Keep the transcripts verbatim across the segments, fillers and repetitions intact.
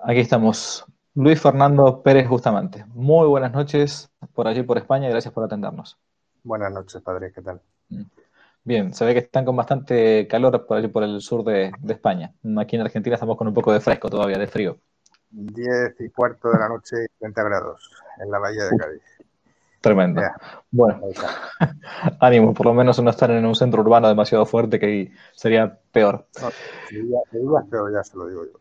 Aquí estamos. Luis Fernando Pérez Bustamante. Muy buenas noches por allí por España y gracias por atendernos. Buenas noches, padre, ¿qué tal? Mm. Bien, se ve que están con bastante calor por allí por el sur de, de España. Aquí en Argentina estamos con un poco de fresco todavía, de frío. Diez y cuarto de la noche, treinta grados en la bahía de Uf, Cádiz. tremendo. Ya, Bueno, ahí está. ánimo, por lo menos no estar en un centro urbano demasiado fuerte que ahí sería peor. No, Sevilla, Sevilla es feo, ya se lo digo yo.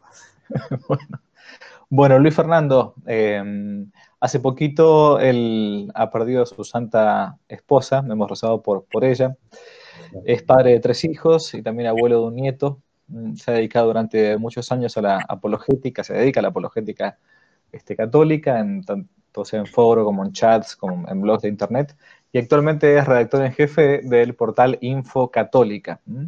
Bueno, Luis Fernando, eh, hace poquito él ha perdido a su santa esposa, hemos rezado por, por ella. Es padre de tres hijos y también abuelo de un nieto. Mm, Se ha dedicado durante muchos años a la apologética, se dedica a la apologética este, católica, en, tanto sea en foro como en chats, como en blogs de internet. Y actualmente es redactor en jefe del portal Info Católica. ¿Mm?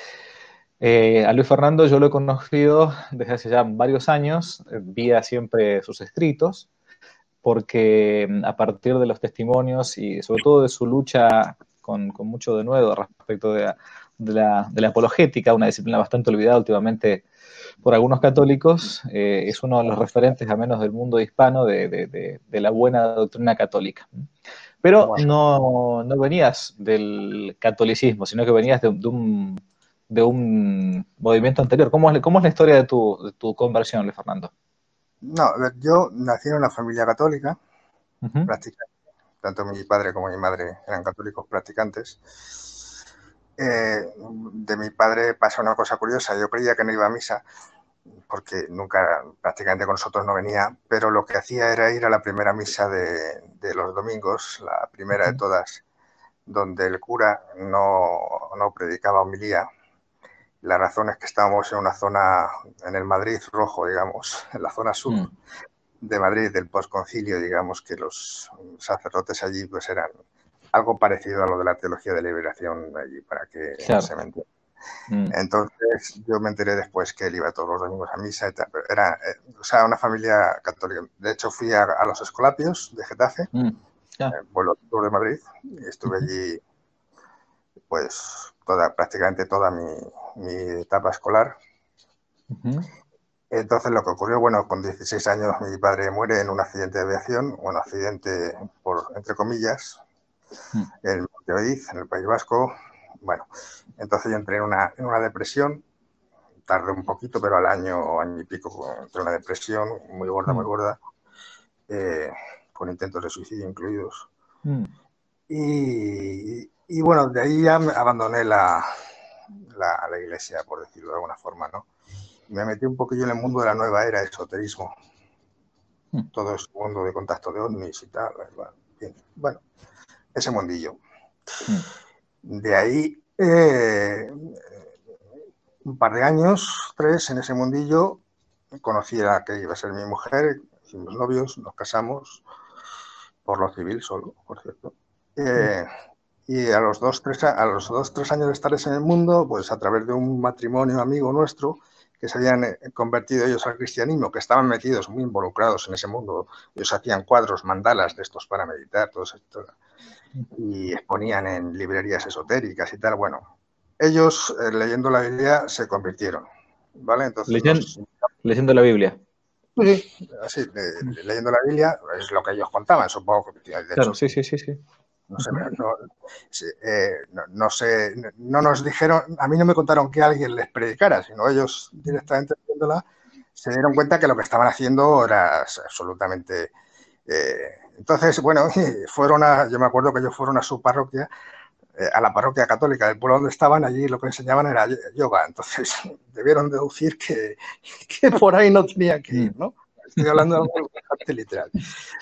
Eh, a Luis Fernando yo lo he conocido desde hace ya varios años, eh, vía siempre sus escritos, porque mm, a partir de los testimonios y sobre todo de su lucha con, con mucho de nuevo respecto de la, de, la, de la apologética, una disciplina bastante olvidada últimamente por algunos católicos, eh, es uno de los referentes, al menos del mundo hispano, de, de, de, de la buena doctrina católica. Pero Bueno, no, no venías del catolicismo, sino que venías de, de, un, de un movimiento anterior. ¿Cómo es, cómo es la historia de tu, de tu conversión, Luis Fernando? no, a ver, yo nací en una familia católica, Uh -huh. practicante. Tanto mi padre como mi madre eran católicos practicantes. Eh, de mi padre pasa una cosa curiosa, yo creía que no iba a misa, porque nunca prácticamente con nosotros no venía, pero lo que hacía era ir a la primera misa de, de los domingos, la primera de Uh todas, donde el cura no, no predicaba homilía. La razón es que estábamos en una zona, en el Madrid rojo, digamos, en la zona sur -huh. de Madrid, del posconcilio, digamos, que los sacerdotes allí pues eran algo parecido a lo de la teología de liberación allí, para que Claro. se me entienda. Mm. Entonces yo me enteré después que él iba todos los domingos a misa y tal, pero era, eh, o sea, una familia católica. De hecho fui a, a los Escolapios de Getafe, Mm. Yeah. el pueblo sur de Madrid, y Uh estuve -huh. allí pues toda, prácticamente toda mi, mi etapa escolar. Uh -huh. Entonces lo que ocurrió, bueno, con dieciséis años mi padre muere en un accidente de aviación, bueno, accidente por, entre comillas, Mm. en Montevideo, en el País Vasco. Bueno, entonces yo entré en una, en una depresión, tardé un poquito, pero al año, año y pico entré en una depresión muy gorda, muy Mm. gorda, eh, con intentos de suicidio incluidos. Mm. Y, y bueno, de ahí ya abandoné la, la, la iglesia, por decirlo de alguna forma, ¿no? Me metí un poquillo en el mundo de la nueva era, esoterismo, Mm. todo ese mundo de contacto de ovnis y tal. Bueno, ese mundillo. Mm. De ahí, eh, un par de años, tres, en ese mundillo, conocí a la que iba a ser mi mujer, hicimos novios, nos casamos, por lo civil solo, por cierto. Mm. Eh, y a los, dos, tres, a los dos, tres años de estar en el mundo, pues a través de un matrimonio amigo nuestro, que se habían convertido ellos al cristianismo, que estaban metidos, muy involucrados en ese mundo. Ellos hacían cuadros, mandalas de estos para meditar, todo esto, y exponían en librerías esotéricas y tal. Bueno, ellos, eh, leyendo la Biblia, se convirtieron, ¿vale? Entonces Leyendo, nos... leyendo la Biblia. Sí, así, eh, Mm. leyendo la Biblia, es lo que ellos contaban, supongo que, de Claro, hecho, sí, sí, sí, sí. no Uh sé, -huh. no, sí, eh, no, no sé, no nos dijeron, a mí no me contaron que alguien les predicara, sino ellos directamente viéndola se dieron cuenta que lo que estaban haciendo era absolutamente... Eh, entonces, bueno, fueron a, yo me acuerdo que ellos fueron a su parroquia, eh, a la parroquia católica del pueblo donde estaban, allí lo que enseñaban era yoga, entonces debieron deducir que, que por ahí no tenían que Mm. ir, ¿no? Estoy hablando de algo bastante literal.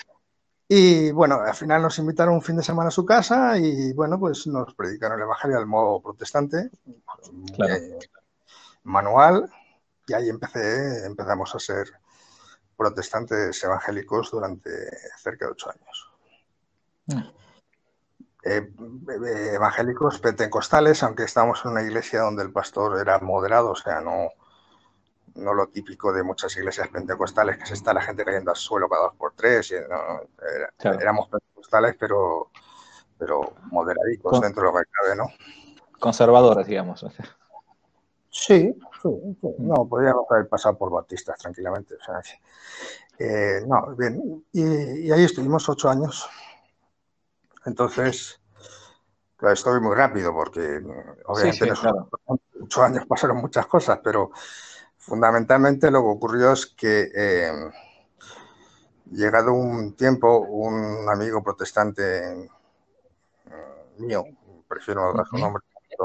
Y bueno, al final nos invitaron un fin de semana a su casa y bueno, pues nos predicaron el Evangelio al modo protestante, muy Claro. manual, y ahí empecé, empezamos a ser protestantes evangélicos durante cerca de ocho años. Mm. Eh, evangélicos pentecostales, aunque estábamos en una iglesia donde el pastor era moderado, o sea, no, no lo típico de muchas iglesias pentecostales, que se está la gente cayendo al suelo cada dos por tres, y, no, era, Claro. éramos pentecostales, pero, pero moderaditos Con, dentro de lo que cabe, ¿no? conservadores, digamos. Sí, sí, sí. No, podríamos haber pasado por bautistas tranquilamente. O sea, eh, no, bien. Y, y ahí estuvimos ocho años. Entonces, claro, estoy muy rápido porque obviamente Sí, sí, en esos claro. ocho años pasaron muchas cosas, pero fundamentalmente lo que ocurrió es que eh, llegado un tiempo, un amigo protestante mío, prefiero no dar su nombre,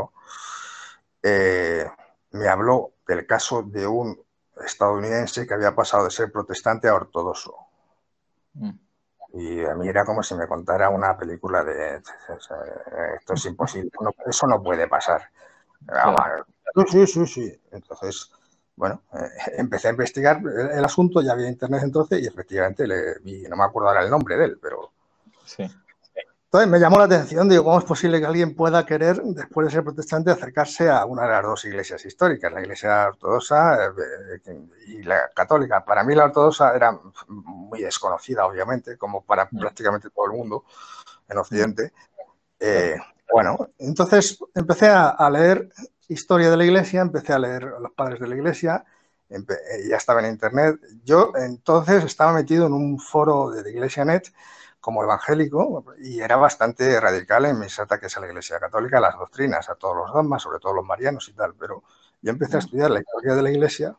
eh, me habló del caso de un estadounidense que había pasado de ser protestante a ortodoxo. Mm. Y a mí era como si me contara una película de esto es imposible, no, eso no puede pasar. Claro. Sí, sí, sí. Entonces, bueno, eh, empecé a investigar el, el asunto, ya había internet entonces y efectivamente le vi, no me acuerdo ahora el nombre de él, pero sí. Entonces me llamó la atención, digo, ¿cómo es posible que alguien pueda querer, después de ser protestante, acercarse a una de las dos iglesias históricas, la iglesia ortodoxa y la católica? Para mí la ortodoxa era muy desconocida, obviamente, como para prácticamente todo el mundo en Occidente. Eh, bueno, entonces empecé a, a leer historia de la iglesia, empecé a leer a los padres de la iglesia, ya estaba en internet. Yo entonces estaba metido en un foro de la Iglesia Net como evangélico y era bastante radical en mis ataques a la Iglesia Católica, a las doctrinas, a todos los dogmas, sobre todo los marianos y tal, pero yo empecé a estudiar la historia de la Iglesia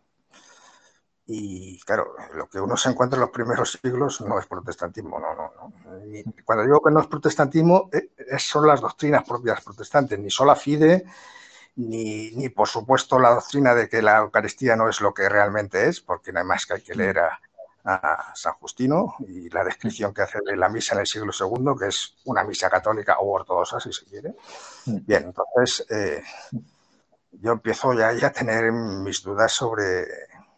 y claro, lo que uno se encuentra en los primeros siglos no es protestantismo, no, no, no. Y cuando digo que no es protestantismo, son las doctrinas propias protestantes, ni sola fide, Ni, ni por supuesto la doctrina de que la Eucaristía no es lo que realmente es, porque nada más que hay que leer a, a San Justino y la descripción que hace de la misa en el siglo segundo, que es una misa católica o ortodoxa, si se quiere. Bien, entonces eh, yo empiezo ya, ya a tener mis dudas sobre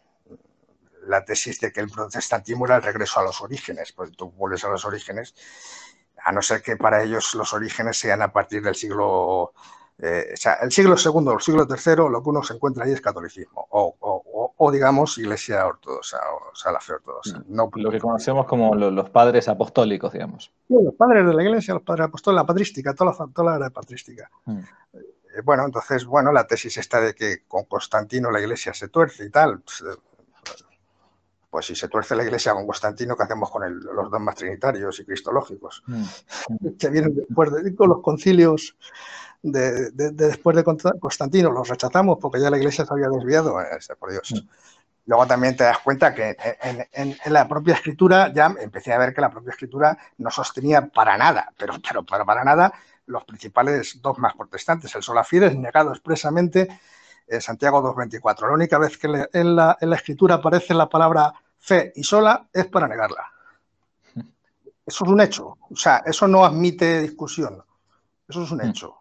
la tesis de que el protestantismo era el regreso a los orígenes, pues tú vuelves a los orígenes, a no ser que para ellos los orígenes sean a partir del siglo... Eh, o sea, el siglo segundo o el siglo tercero, lo que uno se encuentra ahí es catolicismo, o, o, o, o digamos, iglesia ortodoxa, o, o sea, la fe ortodoxa. No, lo que conocemos como lo, los padres apostólicos, digamos. Sí, los padres de la iglesia, los padres apostólicos, la patrística, toda la, toda la era patrística. Mm. Eh, bueno, entonces, bueno, la tesis esta de que con Constantino la iglesia se tuerce y tal, pues, pues si se tuerce la iglesia con Constantino, ¿qué hacemos con el, los dogmas trinitarios y cristológicos? Mm. Que vienen después de, con los concilios De, de, de después de Constantino, los rechazamos porque ya la iglesia se había desviado, por Dios. Sí. Luego también te das cuenta que en, en, en la propia escritura ya empecé a ver que la propia escritura no sostenía para nada, pero, pero para, para nada los principales dogmas protestantes. El sola fide es negado expresamente en Santiago dos veinticuatro. La única vez que le, en, la, en la escritura aparece la palabra fe y sola es para negarla. Eso es un hecho. O sea, eso no admite discusión. Eso es un hecho.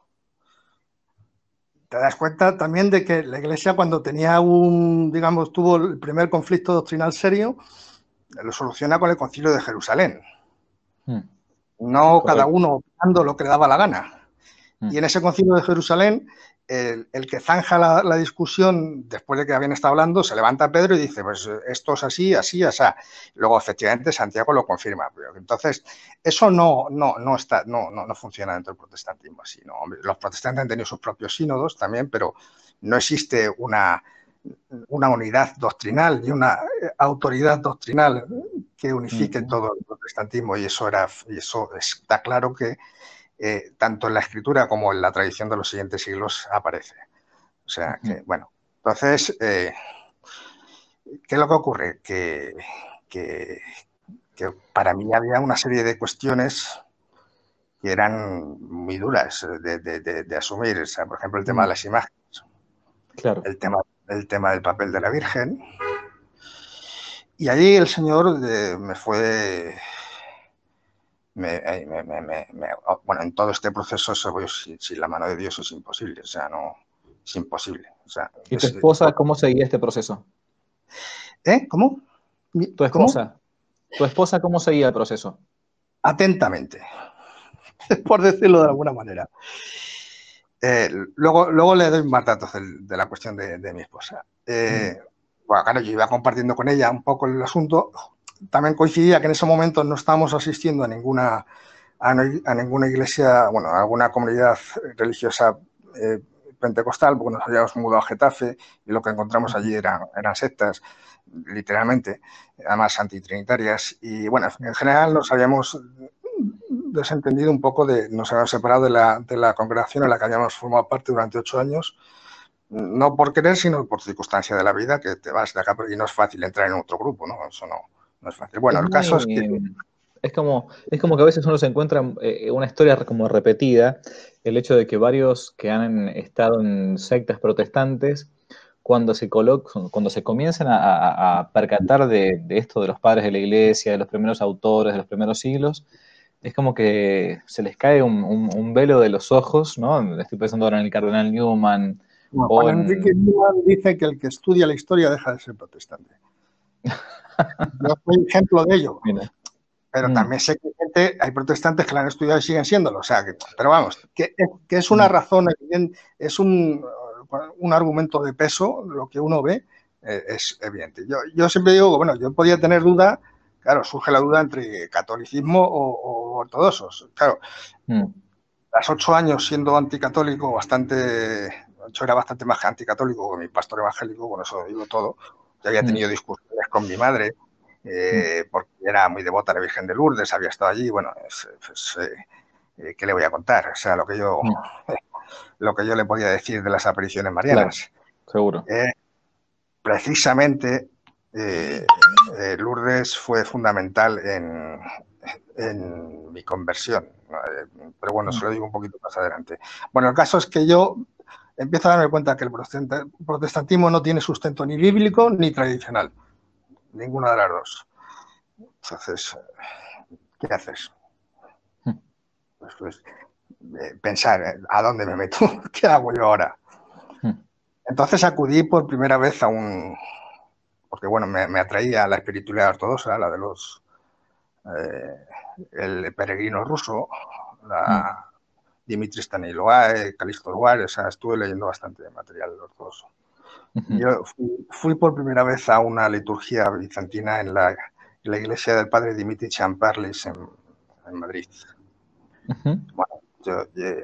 Te das cuenta también de que la Iglesia, cuando tenía un, digamos, tuvo el primer conflicto doctrinal serio, lo soluciona con el Concilio de Jerusalén. Hmm. No Correcto. Cada uno opinando lo que le daba la gana. Hmm. Y en ese Concilio de Jerusalén, el, el que zanja la, la discusión, después de que habían estado hablando, se levanta Pedro y dice, pues esto es así, así, así. Luego, efectivamente, Santiago lo confirma. Entonces, eso no, no, no, está, no, no, no funciona dentro del protestantismo así, ¿no? Los protestantes han tenido sus propios sínodos también, pero no existe una, una unidad doctrinal y una autoridad doctrinal que unifique uh-huh. todo el protestantismo, y eso, era, y eso está claro que Eh, tanto en la escritura como en la tradición de los siguientes siglos aparece. O sea que, bueno, entonces, eh, ¿qué es lo que ocurre? Que, que, que para mí había una serie de cuestiones que eran muy duras de, de, de, de asumir. O sea, por ejemplo, el tema mm. de las imágenes, claro. el, tema, el tema del papel de la Virgen. Y allí el Señor de, me fue... Me, me, me, me, me, bueno, en todo este proceso sin, sin la mano de Dios es imposible, o sea, no, es imposible. O sea, ¿Y tu esposa es, cómo seguía este proceso? ¿Eh? ¿Cómo? ¿Tu esposa? ¿Cómo? ¿Tu esposa cómo seguía el proceso? Atentamente, por decirlo de alguna manera. Eh, luego, luego le doy más datos de, de la cuestión de, de mi esposa. Eh, mm. Bueno, claro, yo iba compartiendo con ella un poco el asunto. También coincidía que en ese momento no estábamos asistiendo a ninguna, a, no, a ninguna iglesia, bueno, a alguna comunidad religiosa eh, pentecostal, porque nos habíamos mudado a Getafe y lo que encontramos allí eran, eran sectas, literalmente, además antitrinitarias. Y bueno, en general nos habíamos desentendido un poco, de, nos habíamos separado de la, de la congregación en la que habíamos formado parte durante ocho años, no por querer, sino por circunstancia de la vida, que te vas de acá y no es fácil entrar en otro grupo, ¿no? Eso no, no es fácil. Bueno, Es el caso muy, es que... es como, es como que a veces uno se encuentra eh, una historia como repetida, el hecho de que varios que han estado en sectas protestantes, cuando se colo- cuando se comienzan a, a- a percatar de, de esto de los padres de la iglesia, de los primeros autores, de los primeros siglos, es como que se les cae un, un- un velo de los ojos, ¿no? Estoy pensando ahora en el cardenal Newman Bueno, o Juan Enrique en... Newman dice que el que estudia la historia deja de ser protestante. Yo soy ejemplo de ello. Mira. Pero Mm. también sé que hay, gente, hay protestantes que la han estudiado y siguen siéndolo. O sea, que, pero vamos, que, que es una razón, es un, un argumento de peso, lo que uno ve eh, es evidente. Yo, yo siempre digo, bueno, yo podía tener duda, claro, surge la duda entre catolicismo o, o ortodoxos. Claro, mm. tras ocho años siendo anticatólico, bastante, yo era bastante más anticatólico que mi pastor evangélico, con eso digo todo. Yo había tenido mm. discusiones con mi madre, Eh, porque era muy devota a la Virgen de Lourdes, había estado allí, bueno, pues, pues, eh, ¿qué le voy a contar? O sea, lo que yo mm. lo que yo le podía decir de las apariciones marianas. Claro, seguro. Eh, precisamente, eh, eh, Lourdes fue fundamental en, en mi conversión, eh, pero bueno, se lo digo un poquito más adelante. Bueno, el caso es que yo empiezo a darme cuenta que el protestantismo no tiene sustento ni bíblico ni tradicional. Ninguna de las dos. Entonces, ¿qué haces? Pues, pues eh, pensar, ¿a dónde me meto? ¿Qué hago yo ahora? Entonces acudí por primera vez a un... Porque, bueno, me, me atraía la espiritualidad ortodoxa, la de los... Eh, el peregrino ruso, la Dimitri Staniloae, Calixto Luar, o sea, estuve leyendo bastante material ortodoxo. Uh-huh. Yo fui, fui por primera vez a una liturgia bizantina en la, en la iglesia del padre Dimitri Champarlis en, en Madrid. Uh-huh. Bueno, yo, yo,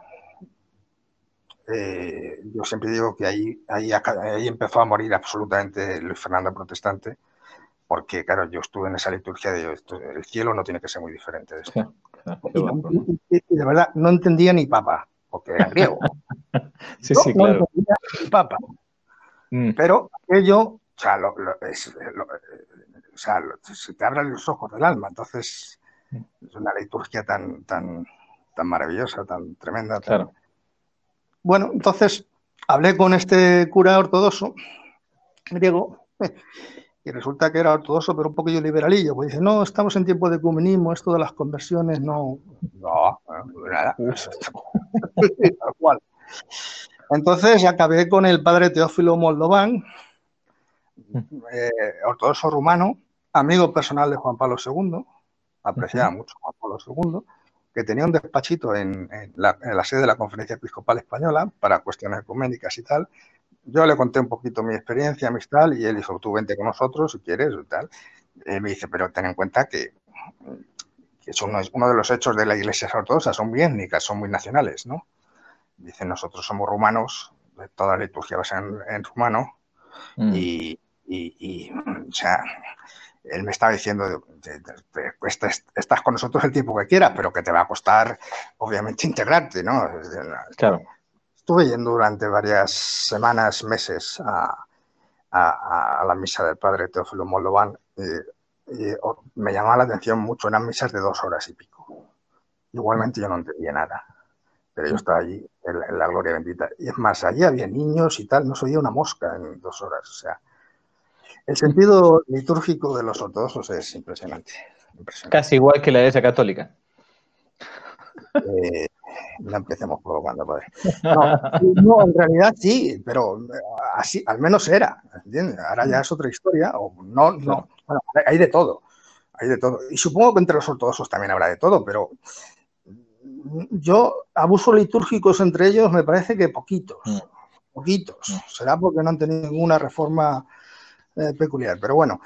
eh, yo siempre digo que ahí, ahí, ahí empezó a morir absolutamente Luis Fernando Protestante, porque, claro, yo estuve en esa liturgia de esto, el cielo no tiene que ser muy diferente de esto. Sí, claro, y, no, y, y de verdad no entendía ni papa, porque era griego. Sí, yo sí, no claro. entendía ni papa. Mm. Pero aquello, o sea, lo, lo, es, lo, o sea lo, se te abren los ojos del alma. Entonces, es una liturgia tan, tan, tan maravillosa, tan tremenda. Tan... Claro. Bueno, entonces hablé con este cura ortodoxo griego y resulta que era ortodoxo, pero un poquillo liberalillo. Pues dice, no, estamos en tiempo de ecumenismo, esto de las conversiones, no. No, no nada. Tal cual. Entonces acabé con el padre Teófilo Moldován, eh, ortodoxo rumano, amigo personal de Juan Pablo segundo, apreciaba uh-huh. mucho a Juan Pablo segundo, que tenía un despachito en, en, la, en la sede de la Conferencia Episcopal Española para cuestiones ecuménicas y tal. Yo le conté un poquito mi experiencia, mi tal, y él dijo, tú vente con nosotros si quieres y tal. Él me dice, pero ten en cuenta que, que es uno, uno de los hechos de la Iglesia ortodoxa, son muy étnicas, son muy nacionales, ¿no? Dice, nosotros somos rumanos, toda la liturgia va a ser en, en rumano, mm. y, y, y, o sea, él me estaba diciendo, estás, estás con nosotros el tiempo que quieras, pero que te va a costar, obviamente, integrarte, ¿no? Claro. Estuve yendo durante varias semanas, meses, a, a, a la misa del padre Teófilo Moldován, y, y me llamaba la atención mucho, eran misas de dos horas y pico. Igualmente yo no entendía nada. Pero yo estaba allí en la, en la gloria bendita. Y es más, allí había niños y tal, no se oía una mosca en dos horas. O sea, el sentido litúrgico de los ortodoxos es impresionante. impresionante. Casi igual que la Iglesia Católica. Eh, no empecemos provocando, padre. No, no, en realidad sí, pero así, al menos era, ¿entiendes? Ahora ya es otra historia, o no, no. Bueno, hay de todo, hay de todo. Y supongo que entre los ortodoxos también habrá de todo, pero yo, abusos litúrgicos entre ellos, me parece que poquitos, mm. poquitos. Mm. Será porque no han tenido ninguna reforma eh, peculiar. Pero bueno,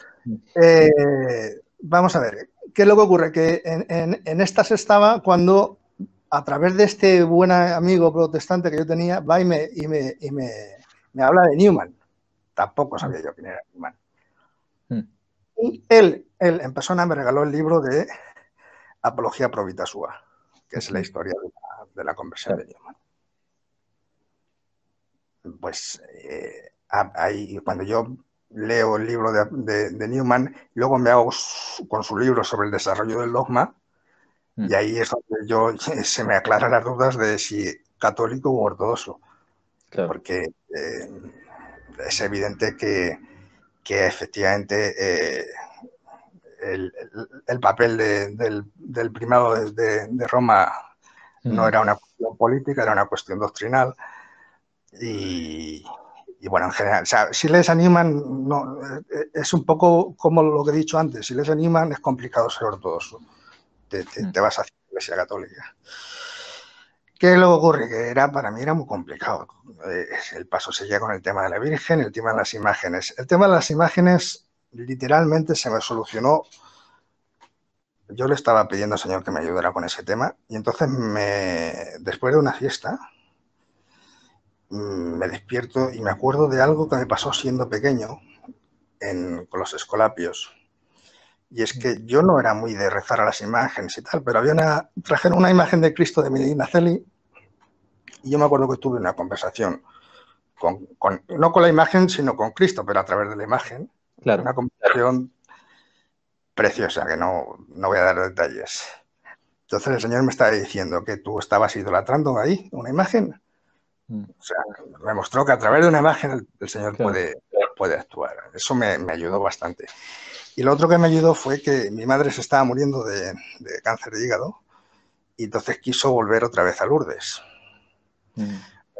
eh, vamos a ver, ¿qué es lo que ocurre? Que en, en, en estas estaba cuando a través de este buen amigo protestante que yo tenía, va y me, y me, y me, me habla de Newman. Tampoco sabía yo quién era Newman. Mm. Y él, él, en persona, me regaló el libro de Apología Pro Vita Sua, que es la historia de la, de la conversión claro. de Newman. Pues eh, ahí, cuando yo leo el libro de, de, de Newman, luego me hago su, con su libro sobre el desarrollo del dogma, mm. y ahí es donde yo, se me aclaran las dudas de si católico u ortodoxo, claro. porque eh, es evidente que, que efectivamente eh, el, el, el papel de, del, del primado de, de Roma mm. no era una cuestión política, era una cuestión doctrinal. Y, y bueno, en general, o sea, si les animan, no, es un poco como lo que he dicho antes, si les animan es complicado ser ortodoxo, te, te, te vas hacia la Iglesia Católica. ¿Qué luego ocurre? Que era, para mí era muy complicado. El paso seguía con el tema de la Virgen, el tema de las imágenes. El tema de las imágenes literalmente se me solucionó. Yo le estaba pidiendo al Señor que me ayudara con ese tema y entonces me, después de una fiesta, me despierto y me acuerdo de algo que me pasó siendo pequeño en, con los escolapios. Y es que yo no era muy de rezar a las imágenes y tal, pero había una, trajeron una imagen de Cristo de Medina Celi y yo me acuerdo que tuve una conversación, con, con, no con la imagen, sino con Cristo, pero a través de la imagen. Claro. Una conversación preciosa, que no, no voy a dar detalles. Entonces el Señor me estaba diciendo que tú estabas idolatrando ahí una imagen. O sea, me mostró que a través de una imagen el, el Señor claro. puede, puede actuar. Eso me, me ayudó bastante. Y lo otro que me ayudó fue que mi madre se estaba muriendo de, de cáncer de hígado y entonces quiso volver otra vez a Lourdes. Mm.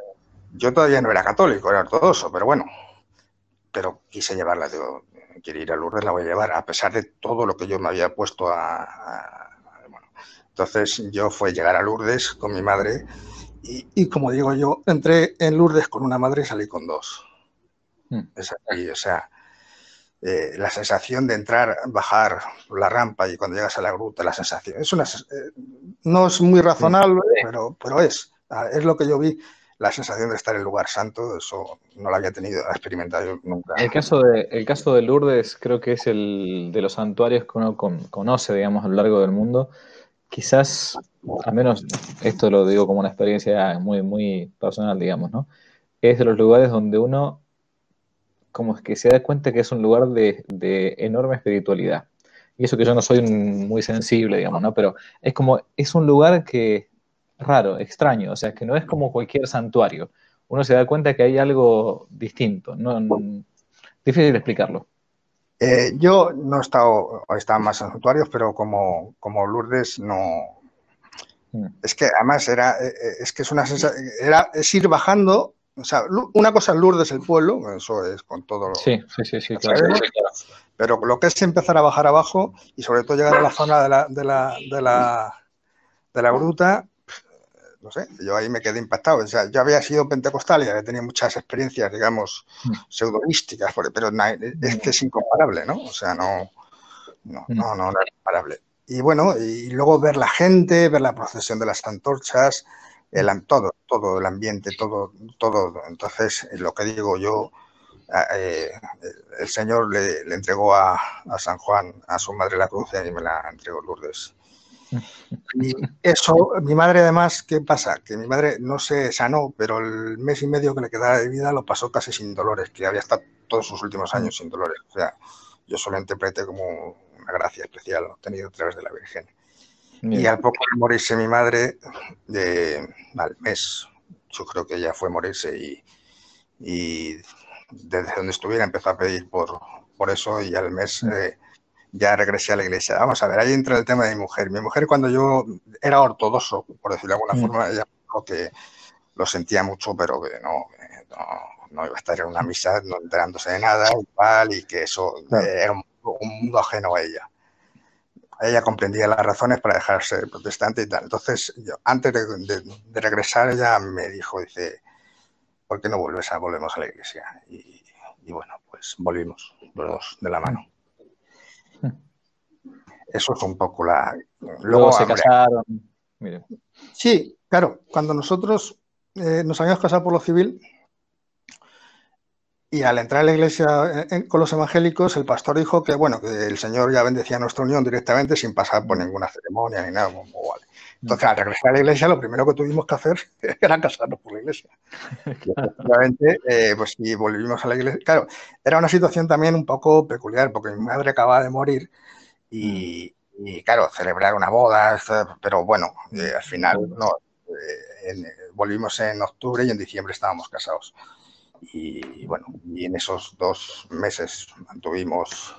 Yo todavía no era católico, era ortodoxo, pero bueno, pero quise llevarla. Digo, quiero ir a Lourdes, la voy a llevar, a pesar de todo lo que yo me había puesto a... a, a bueno. Entonces yo fue llegar a Lourdes con mi madre. Y, y como digo yo, entré en Lourdes con una madre y salí con dos. Mm. Es así, o sea, eh, la sensación de entrar, bajar la rampa y cuando llegas a la gruta, la sensación, es una, eh, no es muy razonable, sí. pero, pero es, es lo que yo vi, la sensación de estar en el lugar santo, eso no lo había tenido, experimentado yo nunca. El caso de, el caso de Lourdes creo que es el de los santuarios que uno con, conoce, digamos, a lo largo del mundo. Quizás, al menos esto lo digo como una experiencia muy, muy personal, digamos, ¿no? Es de los lugares donde uno como es que se da cuenta que es un lugar de, de enorme espiritualidad. Y eso que yo no soy un, muy sensible, digamos, ¿no? Pero es como, es un lugar que raro, extraño, o sea, que no es como cualquier santuario. Uno se da cuenta que hay algo distinto, no, no difícil de explicarlo. Eh, yo no he estado, he estado más en santuarios, pero como, como Lourdes no... Mm. Es que además era, es que es una sensación, era, es ir bajando, o sea, una cosa es Lourdes, el pueblo, eso es con todo lo... Sí, sí, sí, sí, claro, sí, claro. Pero lo que es empezar a bajar abajo y sobre todo llegar a la zona de la, de la, de la, de la gruta, no sé, yo ahí me quedé impactado. O sea, yo había sido pentecostal y había tenido muchas experiencias, digamos, pseudoísticas, pero es que es incomparable, ¿no? O sea, no, no, no, no, no es comparable. Y bueno, y luego ver la gente, ver la procesión de las antorchas, el, todo, todo el ambiente, todo, todo. Entonces, lo que digo yo, eh, el Señor le, le entregó a, a San Juan, a su madre la cruz, y me la entregó Lourdes. Y eso, mi madre además, ¿qué pasa? Que mi madre no se sanó, pero el mes y medio que le quedaba de vida lo pasó casi sin dolores, que había estado todos sus últimos años sin dolores. O sea, yo solo interpreté como una gracia especial obtenida a través de la Virgen. Bien. Y al poco de morirse mi madre, de, al mes, yo creo que ya fue morirse y, y desde donde estuviera empezó a pedir por, por eso y al mes... Eh, ya regresé a la iglesia. Vamos a ver, ahí entra el tema de mi mujer. Mi mujer, cuando yo era ortodoxo, por decirlo de alguna mm. forma, ella dijo que lo sentía mucho, pero que no, no, no iba a estar en una misa no enterándose de nada y tal, y que eso claro. eh, era un, un mundo ajeno a ella. Ella comprendía las razones para dejarse protestante y tal. Entonces, yo, antes de, de, de regresar, ella me dijo, dice, ¿por qué no vuelves a, volvemos a la iglesia? Y, y bueno, pues volvimos los dos de la mano. Eso es un poco la... Luego, Luego se hombre, casaron. Mire. Sí, claro, cuando nosotros eh, nos habíamos casado por lo civil y al entrar a la iglesia eh, eh, con los evangélicos, el pastor dijo que, bueno, que el Señor ya bendecía nuestra unión directamente sin pasar por ninguna ceremonia ni nada. Como, vale. Entonces, al regresar a la iglesia, lo primero que tuvimos que hacer era casarnos por la iglesia. Y efectivamente, eh, pues sí, volvimos a la iglesia. Claro, era una situación también un poco peculiar, porque mi madre acababa de morir y, y claro, celebrar una boda, pero bueno, eh, al final no, eh, en, volvimos en octubre y en diciembre estábamos casados. Y bueno, y en esos dos meses mantuvimos,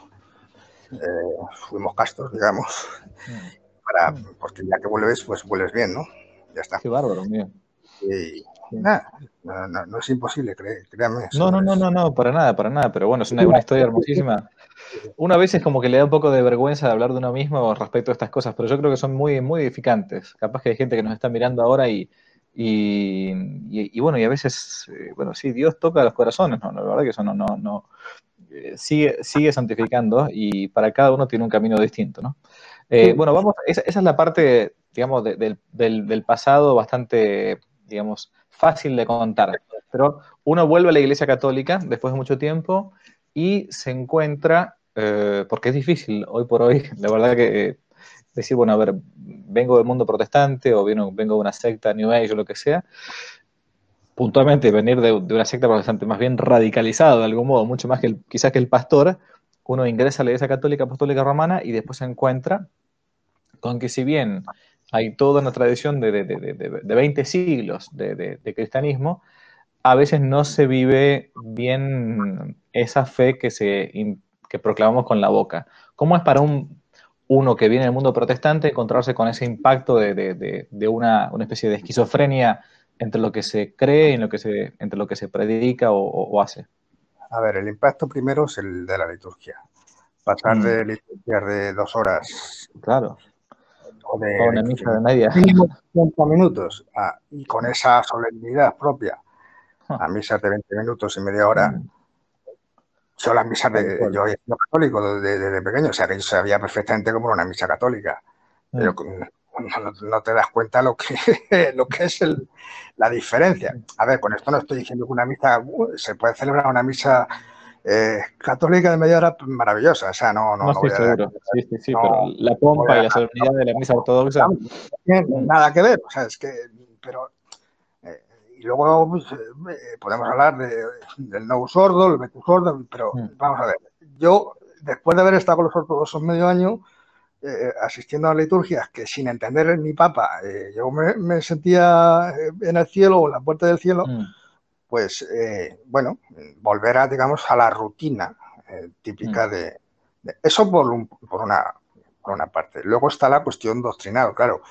eh, fuimos castos, digamos, para, porque ya que vuelves, pues vuelves bien, ¿no? Ya está. Qué bárbaro, mío. Y nada, no, no, no es imposible, cré, créanme. No, no, no, no, no, para nada, para nada, pero bueno, es una, una historia hermosísima. Una vez es como que le da un poco de vergüenza de hablar de uno mismo respecto a estas cosas, pero yo creo que son muy, muy edificantes. Capaz que hay gente que nos está mirando ahora y, y, y, y bueno, y a veces, eh, bueno, sí, Dios toca los corazones, ¿no? La verdad que eso no, no, no, eh, sigue, sigue santificando y para cada uno tiene un camino distinto, ¿no? Eh, bueno, vamos, esa, esa es la parte, digamos, de, del, del, del pasado bastante, digamos, fácil de contar, pero uno vuelve a la Iglesia Católica después de mucho tiempo y se encuentra, eh, porque es difícil hoy por hoy, la verdad que eh, decir, bueno, a ver, vengo del mundo protestante o vengo, vengo de una secta New Age o lo que sea, puntualmente venir de, de una secta protestante más bien radicalizado de algún modo, mucho más que el, quizás que el pastor, uno ingresa a la Iglesia Católica Apostólica Romana y después se encuentra con que si bien hay toda una tradición de, de, de, de veinte siglos de, de, de cristianismo, a veces no se vive bien esa fe que, se, que proclamamos con la boca. ¿Cómo es para un, uno que viene del mundo protestante encontrarse con ese impacto de, de, de, de una, una, especie de esquizofrenia entre lo que se cree y lo que se, entre lo que se predica o, o, o hace? A ver, el impacto primero es el de la liturgia. Pasar Mm. de liturgias de dos horas Claro. o de, O una misa de media. mínimo treinta minutos a, y con esa solemnidad propia a misas de veinte minutos y media hora. Mm. Son las misas de... Yo he sido católico desde, desde pequeño, o sea que yo sabía perfectamente cómo era una misa católica, pero no, no te das cuenta lo que, lo que es el, la diferencia. A ver, con esto no estoy diciendo que una misa, uh, se puede celebrar una misa eh, católica de media hora maravillosa, o sea, no, no, No, no sí, voy a... seguro. Sí, sí, sí, No, pero la no voy pompa y a la solemnidad de la misa ortodoxa. no tiene nada que ver, o sea, es que, pero eh, y luego pues, eh, podemos hablar de, del no sordo, el metu sordo, pero mm. vamos a ver, yo después de haber estado con los ortodoxos medio año eh, asistiendo a liturgias que sin entender ni papa, eh, yo me, me, sentía en el cielo o en la puerta del cielo, mm. pues eh, bueno, volver a, digamos, a la rutina eh, típica mm. de, de, eso por, un, por, una, por una parte. Luego está la cuestión doctrinal, claro.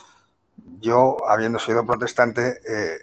Yo, habiendo sido protestante, eh,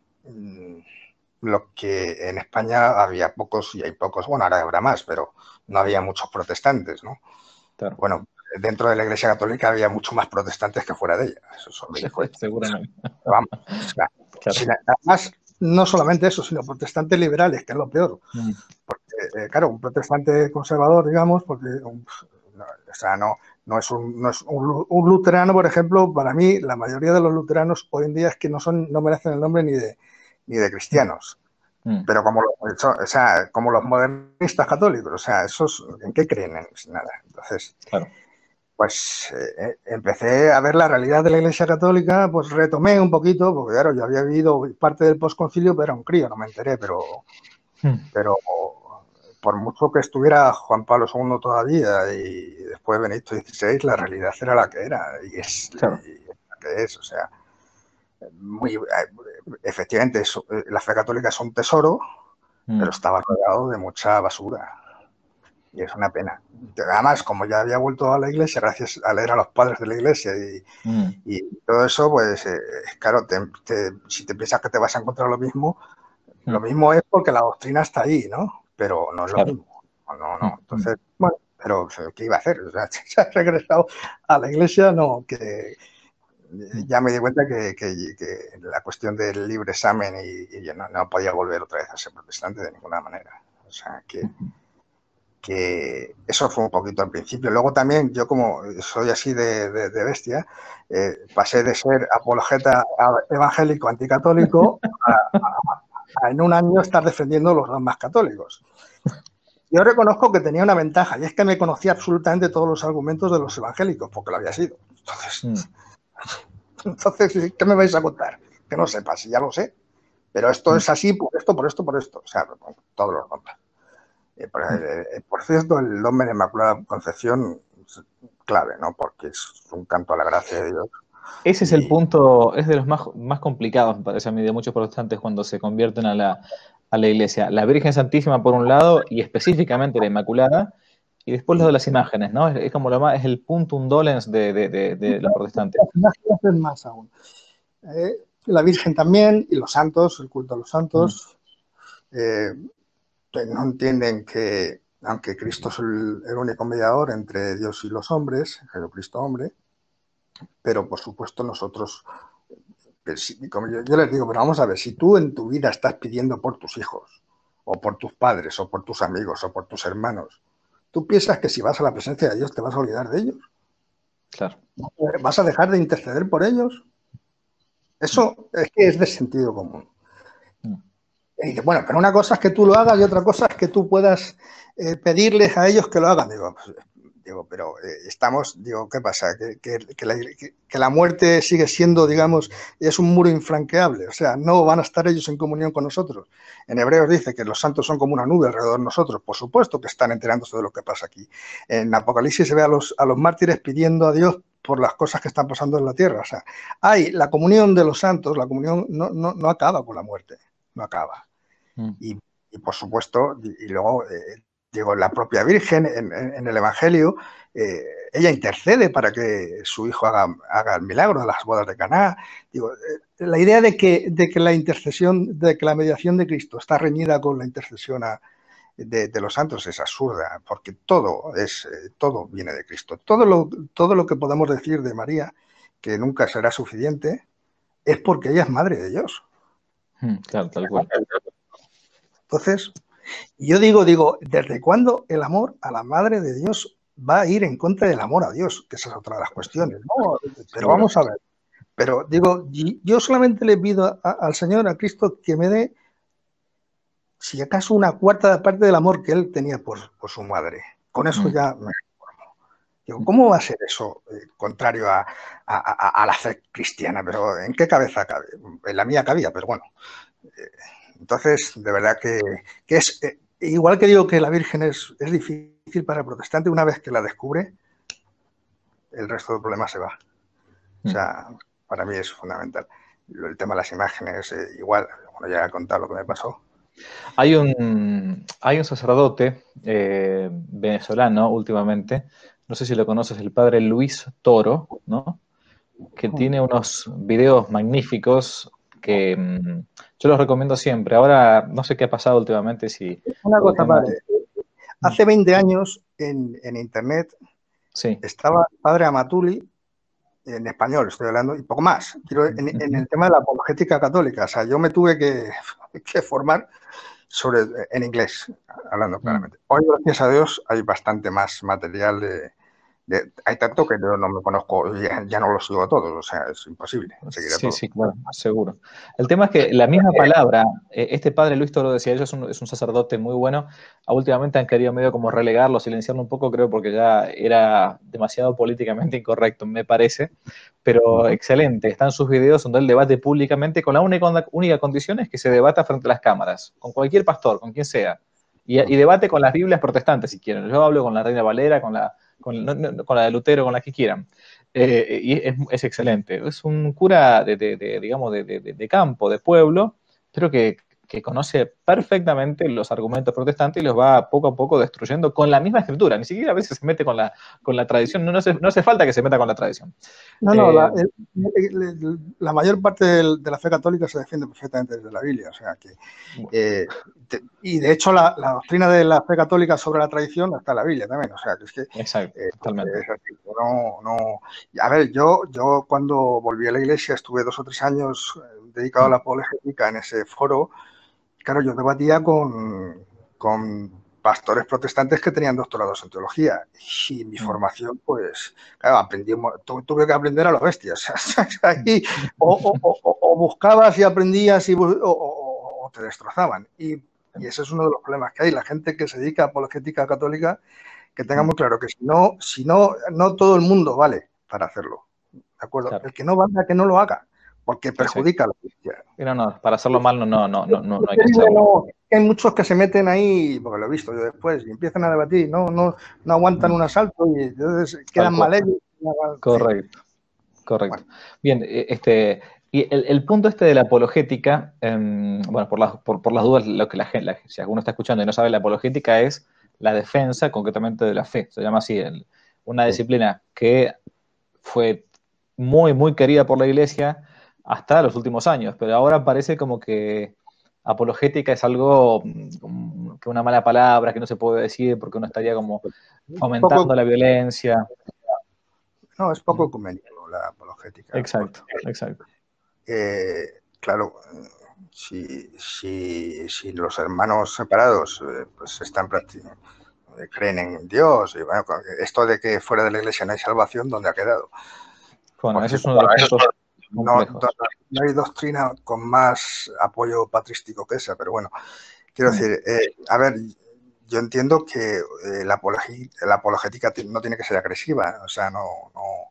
lo que en España había pocos, y hay pocos, bueno, ahora habrá más, pero no había muchos protestantes, ¿no? Claro. Bueno, dentro de la Iglesia Católica había mucho más protestantes que fuera de ella. Eso son seguramente. Pero vamos, claro. Claro. Si, además, no solamente eso, sino protestantes liberales, que es lo peor. Mm. Porque, eh, claro, un protestante conservador, digamos, porque, um, no, o sea, no, no es, un, no es un, un luterano, por ejemplo, para mí, la mayoría de los luteranos hoy en día es que no son, no merecen el nombre ni de, ni de cristianos. Mm. Pero como los, o sea, como los modernistas católicos, o sea, esos, ¿en qué creen? En nada. Entonces, claro. Pues eh, empecé a ver la realidad de la Iglesia Católica, pues retomé un poquito, porque claro, yo había vivido parte del posconcilio, pero era un crío, no me enteré, pero, mm. pero por mucho que estuviera Juan Pablo segundo todavía y después Benedicto dieciséis, la realidad era la que era, y es, claro. y es la que es, o sea, muy, efectivamente, es, la fe católica es un tesoro, mm. pero estaba rodeado de mucha basura. Y es una pena. Además, como ya había vuelto a la iglesia, gracias a leer a los padres de la iglesia y, mm. y todo eso, pues, eh, claro, te, te, si te piensas que te vas a encontrar lo mismo, mm. lo mismo es porque la doctrina está ahí, ¿no? Pero no es lo claro. mismo. No, no. Entonces, mm. bueno, pero ¿qué iba a hacer? O sea, se ha regresado a la iglesia, no, que ya me di cuenta que, que, que la cuestión del libre examen y, y yo no, no podía volver otra vez a ser protestante de ninguna manera. O sea, que... que eso fue un poquito al principio. Luego también, yo como soy así de, de, de bestia, eh, pasé de ser apologeta evangélico anticatólico a, a, a en un año estar defendiendo los dogmas católicos. Yo reconozco que tenía una ventaja, y es que me conocía absolutamente todos los argumentos de los evangélicos, porque lo había sido. Entonces, mm. entonces ¿qué me vais a contar? Que no sepa, si ya lo sé. Pero esto mm. es así por esto, por esto, por esto. O sea, todos los dogmas. Eh, por, eh, por cierto, el dogma de Inmaculada Concepción es clave, ¿no? Porque es un canto a la gracia de Dios. Ese es y... el punto, es de los más, más complicados, me parece a mí, de muchos protestantes cuando se convierten a la, a la iglesia. La Virgen Santísima por un lado, y específicamente la Inmaculada, y después lo de las imágenes, ¿no? Es, es como lo más, es el puntum dolens de, de, de, de los protestantes. Las imágenes es más aún. Eh, la Virgen también, y los santos, el culto a los santos, mm. eh, no entienden que, aunque Cristo es el, el único mediador entre Dios y los hombres, Jesucristo hombre, pero por supuesto nosotros, como yo, yo les digo, pero vamos a ver, si tú en tu vida estás pidiendo por tus hijos, o por tus padres, o por tus amigos, o por tus hermanos, ¿tú piensas que si vas a la presencia de Dios te vas a olvidar de ellos? Claro. ¿Vas a dejar de interceder por ellos? Eso es que es de sentido común. Y bueno, pero una cosa es que tú lo hagas y otra cosa es que tú puedas eh, pedirles a ellos que lo hagan. Digo, pues, digo pero eh, estamos, digo, ¿qué pasa? Que, que, que, la, que, que la muerte sigue siendo, digamos, es un muro infranqueable. O sea, no van a estar ellos en comunión con nosotros. En Hebreos dice que los santos son como una nube alrededor de nosotros. Por supuesto que están enterándose de lo que pasa aquí. En Apocalipsis se ve a los, a los mártires pidiendo a Dios por las cosas que están pasando en la tierra. O sea, hay la comunión de los santos, la comunión no, no, no acaba con la muerte. No acaba. Mm. Y, y, por supuesto, y, y luego, eh, digo, la propia Virgen en, en, en el Evangelio, eh, ella intercede para que su hijo haga, haga el milagro de las bodas de Caná. Digo, eh, la idea de que, de que la intercesión, de que la mediación de Cristo está reñida con la intercesión a, de, de los santos es absurda, porque todo, es, eh, todo viene de Cristo. Todo lo, todo lo que podamos decir de María, que nunca será suficiente, es porque ella es madre de Dios. Mm, claro, tal cual. Entonces, yo digo, digo, ¿desde cuándo el amor a la Madre de Dios va a ir en contra del amor a Dios? Que esa es otra de las cuestiones, ¿no? Pero vamos a ver. Pero digo, yo solamente le pido a, al Señor, a Cristo, que me dé, si acaso, una cuarta parte del amor que Él tenía por, por su madre. Con eso ya me conformo. Digo, ¿cómo va a ser eso eh, contrario a, a, a, a la fe cristiana? Pero ¿en qué cabeza cabe? En la mía cabía, pero bueno. Eh, Entonces, de verdad que, que es, eh, igual que digo que la Virgen es, es difícil para el protestante, una vez que la descubre, el resto del problema se va. O sea, para mí es fundamental. El tema de las imágenes, eh, igual, bueno, ya he contado lo que me pasó. Hay un, hay un sacerdote eh, venezolano últimamente, no sé si lo conoces, el padre Luis Toro, ¿no? Que tiene unos videos magníficos que mmm, yo los recomiendo siempre. Ahora no sé qué ha pasado últimamente. Si Una cosa, padre. Hace veinte años en, en internet sí. estaba el padre Amatuli, en español estoy hablando, y poco más. Quiero, en, uh-huh. en el tema de la apologética católica. O sea, yo me tuve que, que formar sobre, en inglés, hablando claramente. Uh-huh. Hoy, gracias a Dios, hay bastante más material de... De, hay tanto que yo no me conozco, ya, ya no lo sigo a todos, o sea, es imposible seguir a sí, todos. Sí, claro, seguro. El tema es que la misma palabra, este padre Luis Toro decía, ellos es un, es un sacerdote muy bueno, últimamente han querido medio como relegarlo, silenciarlo un poco, creo, porque ya era demasiado políticamente incorrecto, me parece, pero excelente, están sus videos donde él debate públicamente con la única, única condición es que se debata frente a las cámaras, con cualquier pastor, con quien sea, y, y debate con las Biblias protestantes, si quieren. Yo hablo con la Reina Valera, con la Con, no, no, con la de Lutero, con la que quieran. Eh, y es, es excelente. Es un cura de, de, de digamos, de, de, de campo, de pueblo, pero que, que conoce perfectamente los argumentos protestantes y los va poco a poco destruyendo con la misma escritura. Ni siquiera a veces se mete con la, con la tradición. No, no, hace, no hace falta que se meta con la tradición. No, no, eh, la, el, el, el, la mayor parte de, de la fe católica se defiende perfectamente desde la Biblia. O sea que, bueno. eh, te, y de hecho la, la doctrina de la fe católica sobre la tradición está en la Biblia también. O sea que es que Exacto, eh, totalmente. Es así. No, no. A ver, yo, yo cuando volví a la iglesia estuve dos o tres años dedicado a la apologética en ese foro. Claro, yo debatía con, con pastores protestantes que tenían doctorados en teología. Y mi formación, pues, claro, aprendí, tu, tuve que aprender a lo bestia. O, sea, aquí, o, o, o, o buscabas y aprendías y, o, o, o te destrozaban. Y, y ese es uno de los problemas que hay. La gente que se dedica a apologética católica, que tenga muy claro que si no, si no, no todo el mundo vale para hacerlo. ¿De acuerdo? Claro. El que no valga, que no lo haga, porque perjudica sí, sí. a la iglesia. No, no, para hacerlo mal no, no, no, no, no hay que hacerlo. No, hay muchos que se meten ahí, porque lo he visto yo después, y empiezan a debatir, no, no, no aguantan un asalto y entonces quedan mal ellos. Correcto, correcto. Bueno. Bien, este, y el, el punto este de la apologética, eh, bueno, por las, por, por las dudas, lo que la gente, la, si alguno está escuchando y no sabe, la apologética es la defensa concretamente de la fe, se llama así, el, una sí. disciplina que fue muy, muy querida por la Iglesia hasta los últimos años, pero ahora parece como que apologética es algo, que una mala palabra, que no se puede decir porque uno estaría como fomentando poco, la violencia. No, es poco ecuménico la apologética. Exacto, exacto. Eh, claro, si, si, si los hermanos separados eh, pues están practicando, creen en Dios, y bueno, esto de que fuera de la Iglesia no hay salvación, ¿dónde ha quedado? Bueno, Porque, eso es uno de los puntos no, no, no hay doctrina con más apoyo patrístico que esa, pero bueno, quiero sí. decir, eh, a ver, yo entiendo que eh, la, la apologética no tiene que ser agresiva, o sea, no,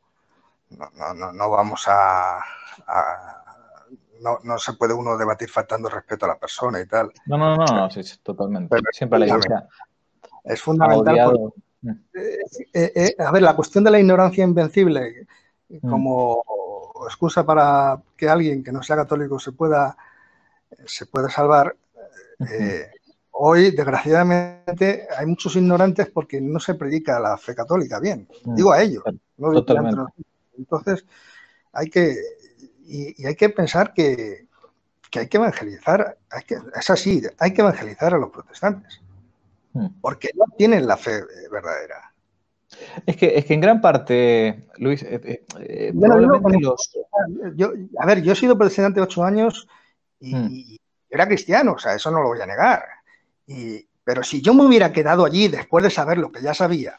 no, no, no, no vamos a... a no, no se puede uno debatir faltando respeto a la persona y tal. No, no, no, no sí, sí, totalmente. Pero Siempre la Iglesia es fundamental. Porque, eh, eh, eh, a ver, la cuestión de la ignorancia invencible como mm. excusa para que alguien que no sea católico se pueda, se pueda salvar. Eh, hoy, desgraciadamente, hay muchos ignorantes porque no se predica la fe católica bien. Mm. Digo a ellos. No digo Entonces, hay que, y, y hay que pensar que, que hay que evangelizar. Hay que, es así, hay que evangelizar a los protestantes. Porque no tienen la fe verdadera. Es que, es que en gran parte, Luis, eh, eh, bueno, probablemente yo, los... Yo, a ver, yo he sido protestante ocho años y, mm. y era cristiano, o sea, eso no lo voy a negar. Y, pero si yo me hubiera quedado allí después de saber lo que ya sabía,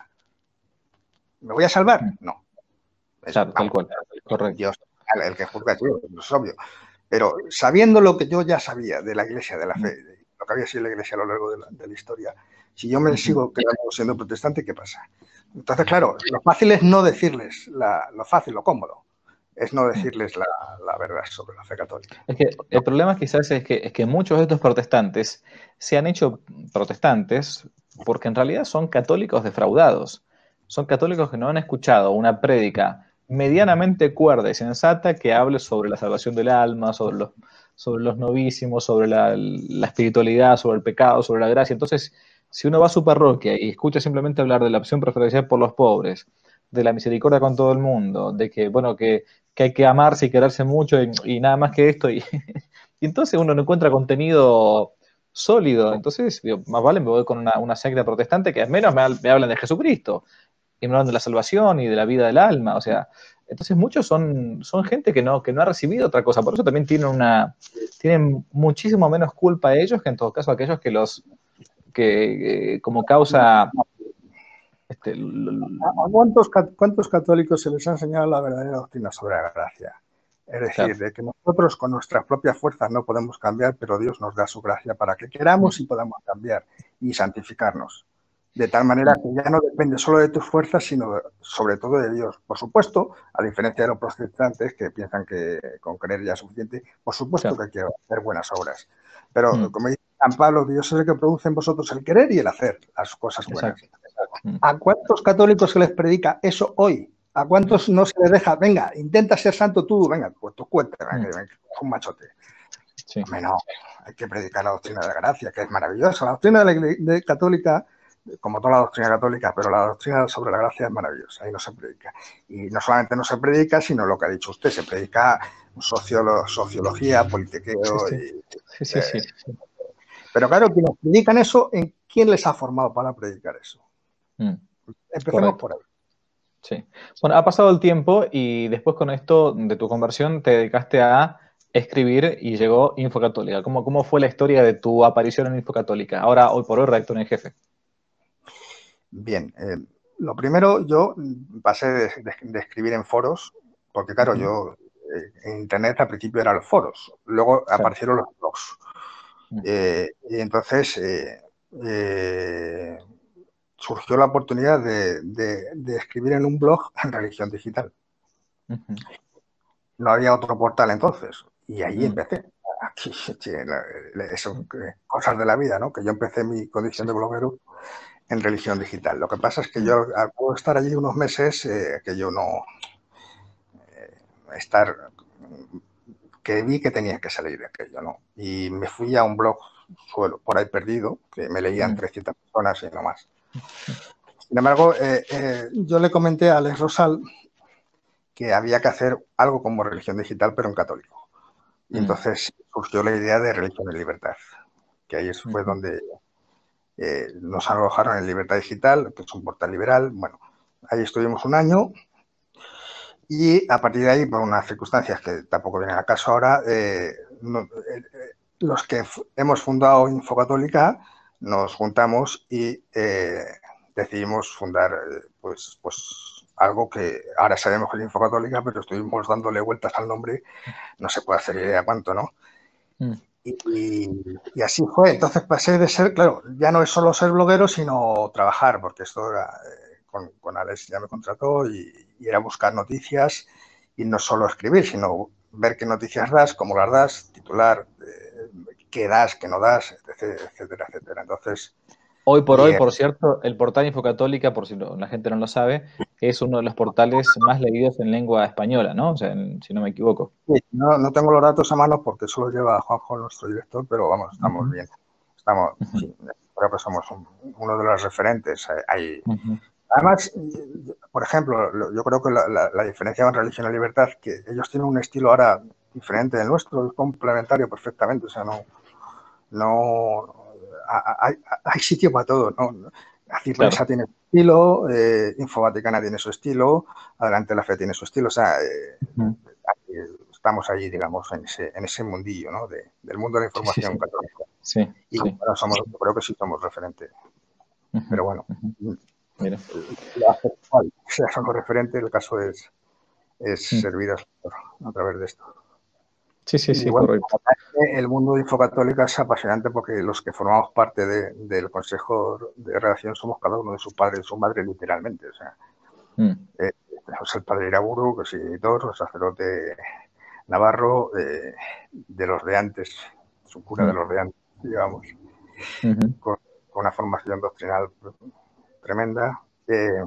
¿me voy a salvar? No. Claro, tal cual, correcto. Dios, el que juzga es Dios, es obvio. Pero sabiendo lo que yo ya sabía de la Iglesia, de la fe, de lo que había sido la Iglesia a lo largo de la, de la historia, si yo me uh-huh. sigo quedando siendo protestante, ¿qué pasa? Entonces, claro, lo fácil es no decirles, la, lo fácil, lo cómodo, es no decirles la, la verdad sobre la fe católica. Es que el problema quizás es que, es que muchos de estos protestantes se han hecho protestantes porque en realidad son católicos defraudados. Son católicos que no han escuchado una prédica medianamente cuerda y sensata que hable sobre la salvación del alma, sobre los, sobre los novísimos, sobre la, la espiritualidad, sobre el pecado, sobre la gracia. Entonces, si uno va a su parroquia y escucha simplemente hablar de la opción preferencial por los pobres, de la misericordia con todo el mundo, de que, bueno, que, que hay que amarse y quererse mucho y, y nada más que esto, y, y entonces uno no encuentra contenido sólido. Entonces, yo, más vale me voy con una, una secta protestante que al menos me, me hablan de Jesucristo, y me hablan de la salvación y de la vida del alma. O sea, entonces muchos son, son gente que no, que no ha recibido otra cosa. Por eso también tienen una, tienen muchísimo menos culpa ellos que en todo caso aquellos que los que eh, como causa este, ¿A cuántos, cuántos católicos se les ha enseñado la verdadera doctrina sobre la gracia? Es decir, claro. de que nosotros con nuestras propias fuerzas no podemos cambiar, pero Dios nos da su gracia para que queramos y podamos cambiar y santificarnos. De tal manera que ya no depende solo de tus fuerzas, sino sobre todo de Dios. Por supuesto, a diferencia de los protestantes que piensan que con creer ya es suficiente, por supuesto claro. que hay que hacer buenas obras. Pero, mm. como dice San Pablo, Dios es el que produce en vosotros el querer y el hacer las cosas buenas. Exacto. ¿A cuántos católicos se les predica eso hoy? ¿A cuántos no se les deja? Venga, intenta ser santo tú, venga, pues tú cuenta, venga, venga, un machote. Sí. Hombre, no, hay que predicar la doctrina de la gracia, que es maravillosa. La doctrina de la Iglesia católica, como toda la doctrina católica, pero la doctrina sobre la gracia es maravillosa, ahí no se predica. Y no solamente no se predica, sino lo que ha dicho usted, se predica sociolo, sociología, politiqueo. Sí, sí. Y, sí, sí, sí, sí. Pero claro, quienes predican eso, ¿en quién les ha formado para predicar eso? Mm. Empecemos Correcto. por ahí. Sí. Bueno, ha pasado el tiempo y después con esto de tu conversión te dedicaste a escribir y llegó Infocatólica. ¿Cómo, cómo fue la historia de tu aparición en Infocatólica? Ahora, hoy por hoy, redactor en jefe. Bien, eh, lo primero, yo pasé de, de, de escribir en foros, porque claro, uh-huh. yo eh, en Internet al principio eran los foros, luego sí. aparecieron los blogs. Uh-huh. eh, y entonces eh, eh, surgió la oportunidad de, de, de escribir en un blog en religión digital. Uh-huh. No había otro portal entonces, y ahí uh-huh. empecé. Aquí, son cosas de la vida, ¿no? Que yo empecé mi condición sí. de bloguero en religión digital. Lo que pasa es que yo, al estar allí unos meses, eh, que yo no eh, estar, que vi que tenía que salir de aquello, ¿no? Y me fui a un blog suelo, por ahí perdido, que me leían mm. trescientas personas y no más. Sin embargo, eh, eh, yo le comenté a Alex Rosal que había que hacer algo como religión digital, pero en católico. Y mm. entonces surgió la idea de Religión en Libertad, que ahí fue mm-hmm. donde Eh, nos alojaron en Libertad Digital, que es un portal liberal. Bueno, ahí estuvimos un año y a partir de ahí, por unas circunstancias que tampoco vienen a caso ahora, eh, no, eh, los que hemos fundado Infocatólica nos juntamos y eh, decidimos fundar pues, pues algo que ahora sabemos que es Infocatólica, pero estuvimos dándole vueltas al nombre, no se puede hacer idea cuánto, ¿no? Mm. Y, y así fue. Entonces pasé de ser, claro, ya no es solo ser bloguero, sino trabajar, porque esto era, eh, con, con Alex ya me contrató y, y era buscar noticias y no solo escribir, sino ver qué noticias das, cómo las das, titular, eh, qué das, qué no das, etcétera, etcétera, etcétera. Entonces, hoy por hoy, por cierto, el portal Infocatólica, por si no, la gente no lo sabe, es uno de los portales más leídos en lengua española, ¿no? O sea, en, si no me equivoco. Sí, no, no tengo los datos a mano porque eso lo lleva Juanjo, nuestro director, pero vamos, estamos uh-huh. bien. Estamos, uh-huh. sí, creo que somos un, uno de los referentes. Hay, uh-huh. Además, por ejemplo, yo creo que la, la, la diferencia con Religión y Libertad, que ellos tienen un estilo ahora diferente del nuestro, es complementario perfectamente, o sea, no, no hay, hay sitio para todo, ¿no? Aciprensa claro. tiene su estilo, eh, Infovaticana tiene su estilo, Adelante la Fe tiene su estilo, o sea, eh, uh-huh. estamos allí, digamos, en ese, en ese mundillo, ¿no? De, del mundo de la información sí, sí, sí. católica. Sí, y sí. Bueno, somos, yo creo que sí somos referentes. Uh-huh. Pero bueno, uh-huh. Mira. O sea, somos referentes, el caso es, es uh-huh. servir a, a través de esto. Sí, sí, y sí, bueno, correcto. El mundo de Infocatólica es apasionante porque los que formamos parte de, del Consejo de Redacción somos cada uno de sus padres y su madre, literalmente. O sea, mm. eh, tenemos el padre Iraburu, que es editor, el sacerdote Navarro, eh, de los de antes, su cura mm. de los de antes, digamos, uh-huh. con, con una formación doctrinal tremenda. Eh,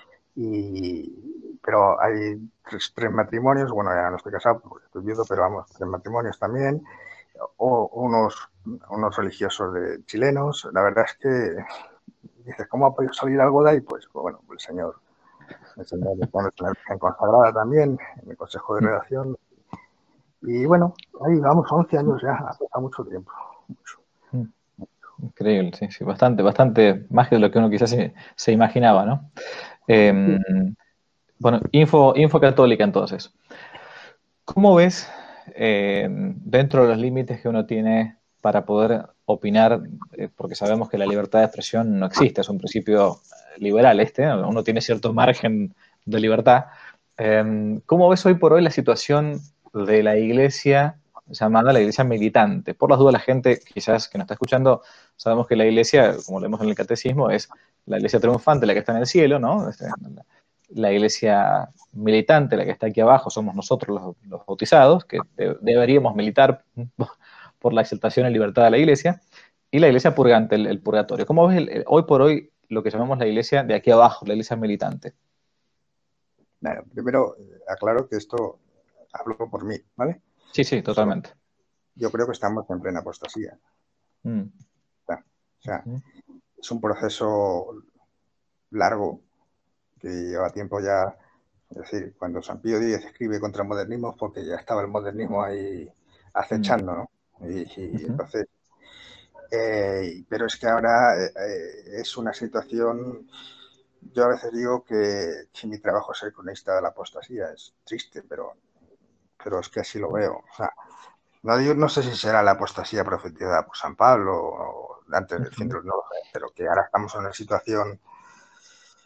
y, pero hay tres, tres matrimonios, bueno, ya no estoy casado porque estoy viudo, pero vamos, tres matrimonios también, o unos, unos religiosos de chilenos. La verdad es que dices, ¿cómo ha podido salir algo de ahí? Pues bueno, el Señor, el Señor me pone la Virgen consagrada también en el Consejo de Redacción. Y bueno, ahí vamos, once años ya, ha pasado mucho tiempo. Mucho. Increíble, sí, sí, bastante, bastante más que lo que uno quizás se, se imaginaba, ¿no? Eh, bueno, info, info católica entonces. ¿Cómo ves, eh, dentro de los límites que uno tiene para poder opinar, eh, porque sabemos que la libertad de expresión no existe, es un principio liberal este, uno tiene cierto margen de libertad, eh, ¿cómo ves hoy por hoy la situación de la iglesia llamada la iglesia militante? Por las dudas, la gente quizás que nos está escuchando, sabemos que la iglesia, como leemos en el catecismo, es la iglesia triunfante, la que está en el cielo, ¿no? Este, la iglesia militante, la que está aquí abajo, somos nosotros los, los bautizados, que de, deberíamos militar por la exaltación y libertad de la iglesia, y la iglesia purgante, el, el purgatorio. ¿Cómo ves el, el, hoy por hoy lo que llamamos la iglesia de aquí abajo, la iglesia militante? Bueno, primero aclaro que esto hablo por mí, ¿vale? Sí, sí, totalmente. So, yo creo que estamos en plena apostasía. Mm. O sea, uh-huh. es un proceso largo que lleva tiempo ya. Es decir, cuando San Pío X escribe contra el modernismo, porque ya estaba el modernismo ahí acechando, ¿no? Y, y uh-huh. entonces, eh, pero es que ahora eh, es una situación. Yo a veces digo que, que mi trabajo es ser cronista de la apostasía. Es triste, pero, pero es que así lo veo. O sea, no, digo, no sé si será la apostasía profetizada por San Pablo o antes del fin de los no, pero que ahora estamos en una situación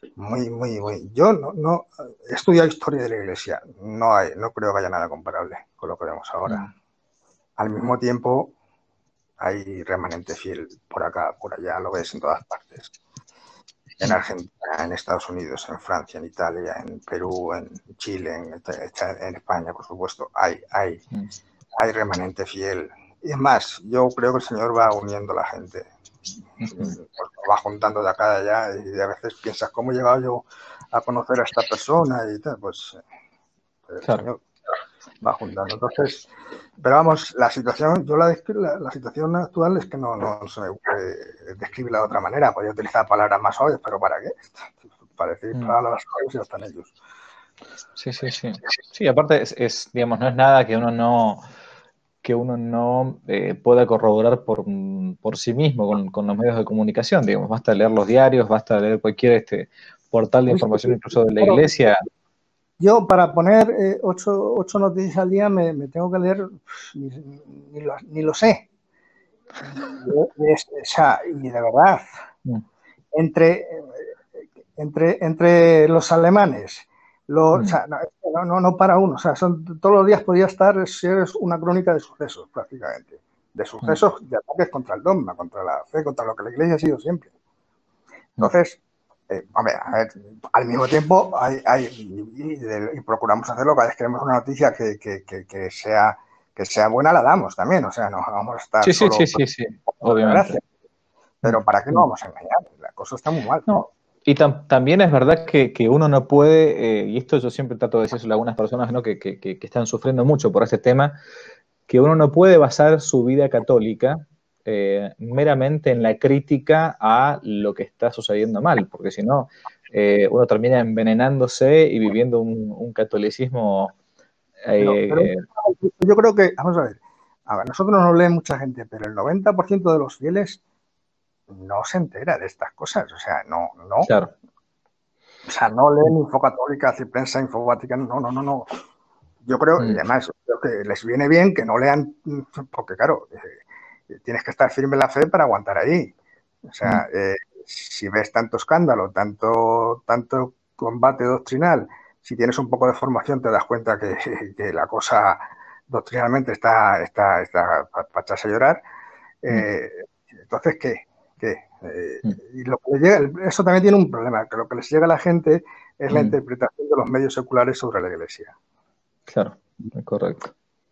Muy, muy, muy. Yo no, no he estudiado historia de la Iglesia. No hay, no creo que haya nada comparable con lo que vemos ahora. Mm. Al mismo tiempo, hay remanente fiel por acá, por allá, lo ves en todas partes. En Argentina, en Estados Unidos, en Francia, en Italia, en Perú, en Chile, en, en España, por supuesto, hay, hay, hay remanente fiel. Y es más, yo creo que el Señor va uniendo a la gente, pues va juntando de acá y allá, y a veces piensas, ¿cómo he llegado yo a conocer a esta persona? Y tal, pues, pues el Claro. Señor va juntando. Entonces, pero vamos, la situación, yo la, la, la situación actual es que no, no se me puede describirla de otra manera. Podría utilizar palabras más obvias, pero ¿para qué? Para decir palabras obvias ya están ellos. Sí, sí, sí. Sí, aparte es, es, digamos, no es nada que uno no que uno no eh, pueda corroborar por, por sí mismo con, con los medios de comunicación, digamos, basta leer los diarios, basta leer cualquier este portal de información, incluso de la iglesia. Yo, para poner eh, ocho, ocho noticias al día, me, me tengo que leer, ni, ni, lo, ni lo sé. Y, es, o sea, y de verdad, mm. entre, entre, entre los alemanes, los, mm. o sea, no, no, no para uno, o sea, son, todos los días podía estar, si eres una crónica de sucesos, prácticamente. De sucesos, mm. de ataques contra el dogma, contra la fe, contra lo que la iglesia ha sido siempre. Entonces, Eh, hombre, a ver, al mismo tiempo hay, hay y, y, y procuramos hacerlo cada vez que queremos una noticia que, que, que, que, sea, que sea buena, la damos también, o sea, no vamos a estar sí, solo sí, sí, sí, sí, obviamente. Gracia. Pero ¿para qué no vamos a engañar? La cosa está muy mal. No, y tam también es verdad que, que uno no puede, eh, y esto yo siempre trato de decirlo a algunas personas, ¿no? que, que, que están sufriendo mucho por este tema, que uno no puede basar su vida católica Eh, meramente en la crítica a lo que está sucediendo mal, porque si no, eh, uno termina envenenándose y viviendo un, un catolicismo. Eh, pero, pero yo creo que, vamos a ver, a ver, nosotros nos lee mucha gente, pero el noventa por ciento de los fieles no se entera de estas cosas, o sea, no, no. Claro. O sea, no leen Info Católica, Prensa, Info Vaticana, no, no, no, no. Yo creo, mm. y además, creo que les viene bien que no lean, porque claro, eh, tienes que estar firme en la fe para aguantar ahí. O sea, mm. eh, si ves tanto escándalo, tanto, tanto combate doctrinal, si tienes un poco de formación te das cuenta que, que la cosa doctrinalmente está, está, está para echarse a llorar. Eh, mm. Entonces, ¿qué? ¿Qué? Eh, mm. Y lo que le llega, eso también tiene un problema, que lo que les llega a la gente es mm. la interpretación de los medios seculares sobre la Iglesia. Claro, es correcto.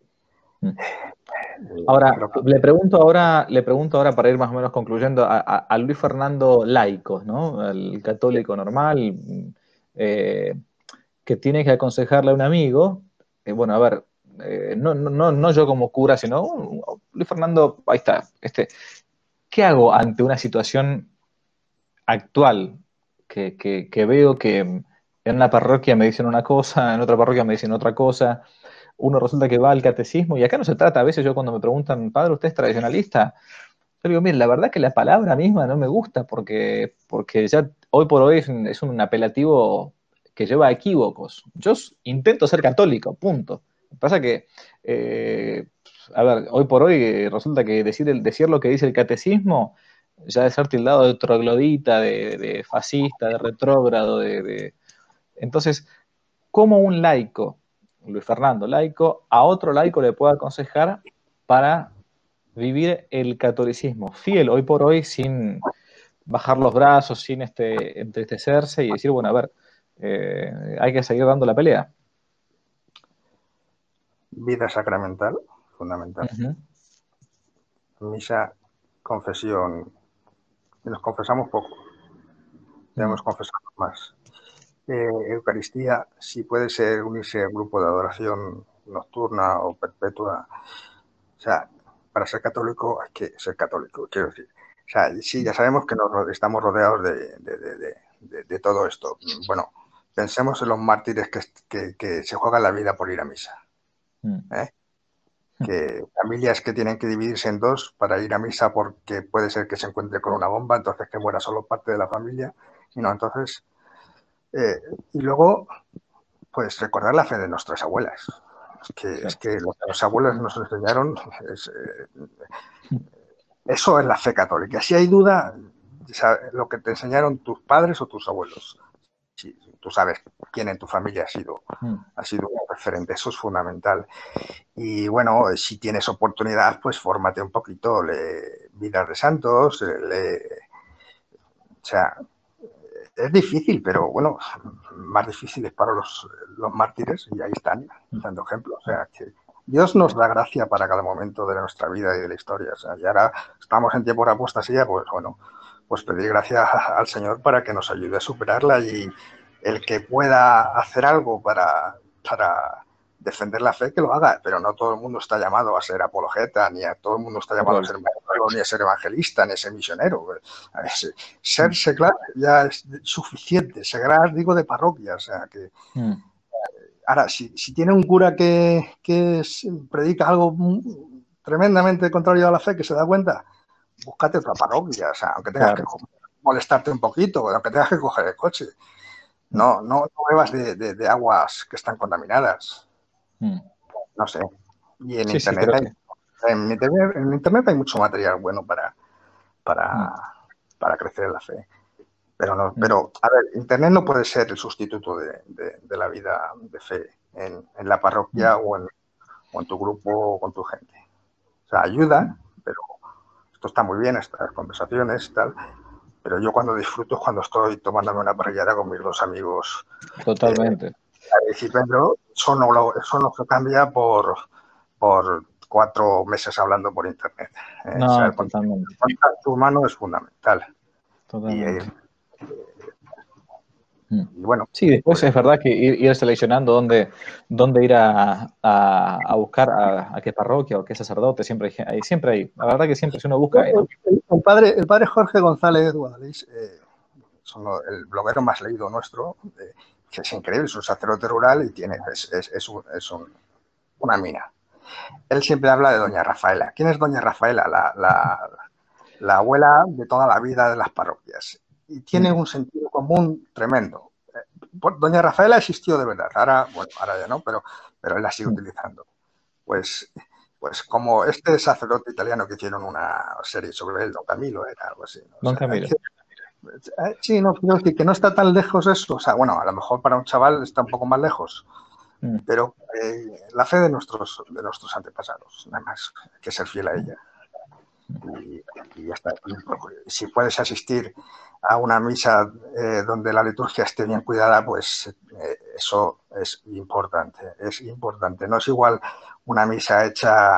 Ahora, le pregunto ahora, le pregunto ahora para ir más o menos concluyendo a, a, a Luis Fernando laico, ¿no? El católico normal, eh, que tiene que aconsejarle a un amigo, eh, bueno, a ver, eh, no, no, no yo como cura, sino uh, Luis Fernando, ahí está, este, ¿qué hago ante una situación actual que, que, que veo que en una parroquia me dicen una cosa, en otra parroquia me dicen otra cosa? Uno resulta que va al catecismo, y acá no se trata, a veces yo cuando me preguntan, padre, ¿usted es tradicionalista? Yo digo, mire, la verdad que la palabra misma no me gusta, porque, porque ya hoy por hoy es un, es un apelativo que lleva a equívocos. Yo intento ser católico, punto. Lo que pasa que, eh, a ver, hoy por hoy resulta que decir, el, decir lo que dice el catecismo ya es ser tildado de troglodita, de, de fascista, de retrógrado, de, de... Entonces, ¿cómo un laico, Luis Fernando laico, a otro laico le puede aconsejar para vivir el catolicismo fiel hoy por hoy, sin bajar los brazos, sin este, entristecerse y decir, bueno, a ver, eh, hay que seguir dando la pelea? Vida sacramental, fundamental. Uh-huh. Misa, confesión. Y nos confesamos poco. Debemos uh-huh. confesarnos más. Eh, Eucaristía, si puede ser unirse a un grupo de adoración nocturna o perpetua. O sea, para ser católico hay que ser católico, quiero decir. O sea, sí, ya sabemos que nos estamos rodeados de, de, de, de, de todo esto. Bueno, pensemos en los mártires que, que, que se juegan la vida por ir a misa. ¿Eh? Que familias que tienen que dividirse en dos para ir a misa porque puede ser que se encuentre con una bomba, entonces que muera solo parte de la familia. Y no, entonces... Eh, y luego, pues recordar la fe de nuestras abuelas. Es que, sí. es que lo que los abuelos nos enseñaron, es, eh, eso es la fe católica. Si hay duda, lo que te enseñaron tus padres o tus abuelos. si tú sabes quién en tu familia ha sido, mm. ha sido un referente, eso es fundamental. Y bueno, si tienes oportunidad, pues fórmate un poquito, lee Vidas de Santos, lee, o sea, es difícil, pero bueno, más difícil es para los, los mártires, y ahí están, dando ejemplos. O sea, que Dios nos da gracia para cada momento de nuestra vida y de la historia. O sea, y ahora estamos en tiempo de apostasía, pues bueno, pues pedir gracias al Señor para que nos ayude a superarla, y el que pueda hacer algo para, para defender la fe, que lo haga, pero no todo el mundo está llamado a ser apologeta, ni a todo el mundo está llamado a ser maestro, ni a ser evangelista, ni a ser misionero. Ser seglar ya es suficiente, seglar digo de parroquia, o sea que... Mm. Ahora, si, si tiene un cura que, que es, predica algo tremendamente contrario a la fe, que se da cuenta, búscate otra parroquia, o sea, aunque tengas claro. que molestarte un poquito, aunque tengas que coger el coche. No, no, no bebas de, de, de aguas que están contaminadas. Mm. No sé. Y en, sí, internet sí, hay, que... en, internet, en Internet hay mucho material bueno para, para, mm. para crecer en la fe. Pero, no, mm. pero, a ver, Internet no puede ser el sustituto de, de, de la vida de fe en, en la parroquia mm. o, en, o en tu grupo o con tu gente. O sea, ayuda, pero esto está muy bien, estas conversaciones y tal, pero yo cuando disfruto es cuando estoy tomándome una parrillada con mis dos amigos. Totalmente. Eh, y Pedro, eso no, lo, eso no se cambia por, por cuatro meses hablando por Internet. Eh, no, o sea, el totalmente. El contacto humano es fundamental. Totalmente. Y, Y bueno, sí, después pues, es verdad que ir, ir seleccionando dónde, dónde ir a, a, a buscar a, a qué parroquia o qué sacerdote, siempre hay, siempre hay, la verdad que siempre si uno busca... El, el, el, padre, el padre Jorge González Guadalís, eh, son el bloguero más leído nuestro, eh, que es increíble, es un sacerdote rural y tiene, es, es, es, un, es un, una mina. Él siempre habla de doña Rafaela. ¿Quién es doña Rafaela? La, la, la abuela de toda la vida de las parroquias. Y tiene un sentido común tremendo. Doña Rafaela existió de verdad, ahora, bueno, ahora ya no, pero, pero él la sigue utilizando. Pues, pues como este sacerdote italiano que hicieron una serie sobre él, Don Camilo, era algo así. ¿no? Don o sea, Camilo. Que, sí, no, quiero decir que no está tan lejos eso, o sea, bueno, a lo mejor para un chaval está un poco más lejos, mm. pero eh, la fe de nuestros, de nuestros antepasados, nada más, hay que ser fiel a ella. Y, y ya está. Si puedes asistir a una misa eh, donde la liturgia esté bien cuidada, pues eh, eso es importante, es importante. No es igual una misa hecha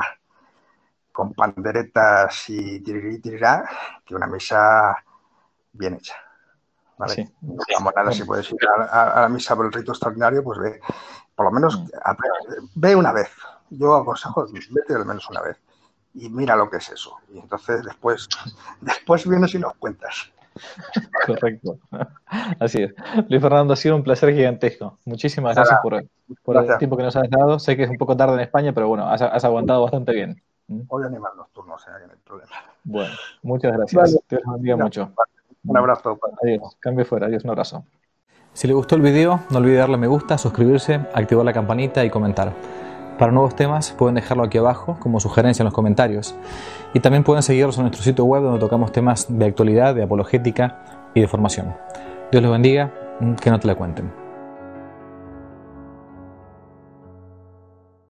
con panderetas y tirirí, tirirá que una misa bien hecha. ¿Vale? Sí. Vamos, nada, si puedes ir a, a, a la misa por el rito extraordinario, pues ve, por lo menos a, ve una vez. Yo aconsejo, vete al menos una vez. Y mira lo que es eso. Y entonces después, después vienes y nos cuentas. Correcto. Así es. Luis Fernando, ha sido un placer gigantesco. Muchísimas Nada, gracias por, por gracias. el tiempo que nos has dado. Sé que es un poco tarde en España, pero bueno, has, has aguantado bastante bien. Hoy animar nocturnos, o sea, que no hay problema. Bueno, muchas gracias. Vale. Te bendiga mucho. Un abrazo. Adiós. Cambio fuera. Adiós. Un abrazo. Si le gustó el video, no olvide darle me gusta, suscribirse, activar la campanita y comentar. Para nuevos temas pueden dejarlo aquí abajo como sugerencia en los comentarios, y también pueden seguirnos en nuestro sitio web donde tocamos temas de actualidad, de apologética y de formación. Dios los bendiga, que no te la cuenten.